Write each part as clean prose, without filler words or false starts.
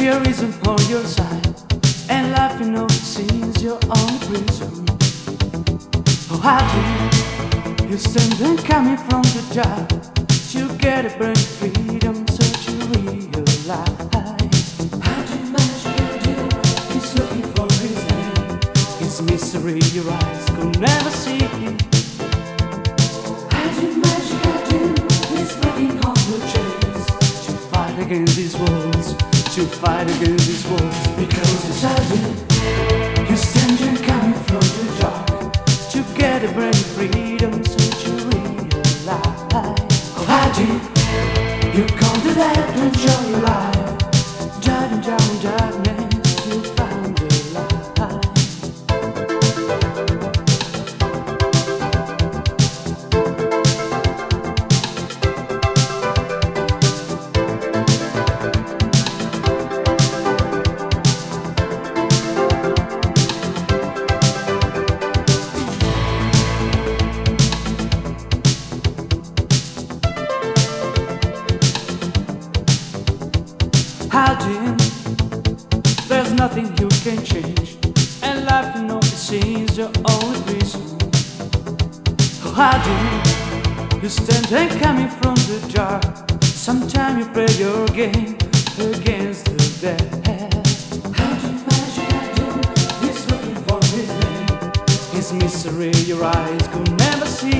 Fear isn't on your side, and life you know seems your own prison. Oh, how do you stand and coming from the job to get a brain freedom so to realize? How do you manage to do? He's looking for his name. His misery your eyes could never see. How do you manage to do? He's breaking all your chains to fight against these walls. To fight against these walls, because inside you stand and coming from the dark to get a brand new freedom, so to realize. Oh, how do you come to that to enjoy your life? Driving down darkness to find your light. Hiding, there's nothing you can change, and life you know it seems your only reason. Oh, hiding, you stand and coming from the dark. Sometimes you play your game against the dead. How do you manage hiding? He's looking for his name. His misery your eyes could never see.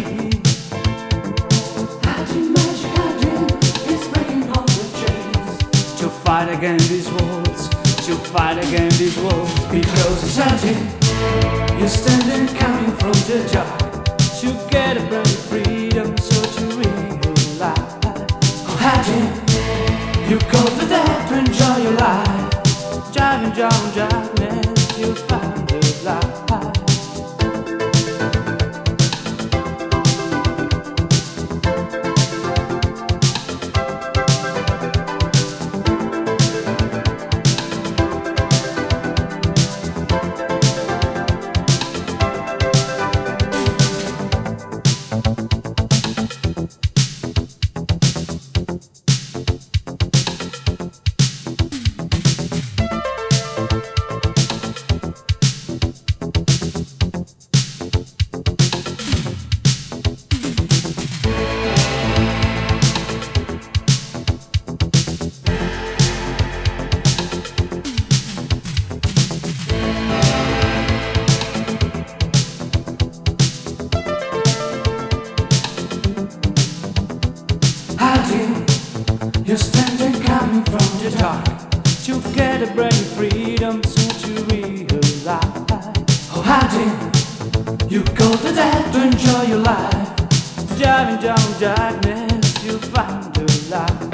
How do you manage hiding? He's breaking all the chains to fight against these walls, to fight against these walls. Because it's hurting, you're standing coming from the dark to get a brand new freedom, so to realize. Oh, hurting, you go to that to enjoy your life. Driving down darkness, you'll find the light. You're standing coming from the dark to get a brand new freedom, so to realize. Oh, hiding, you go to that to enjoy your life. Driving down darkness, you'll find the light.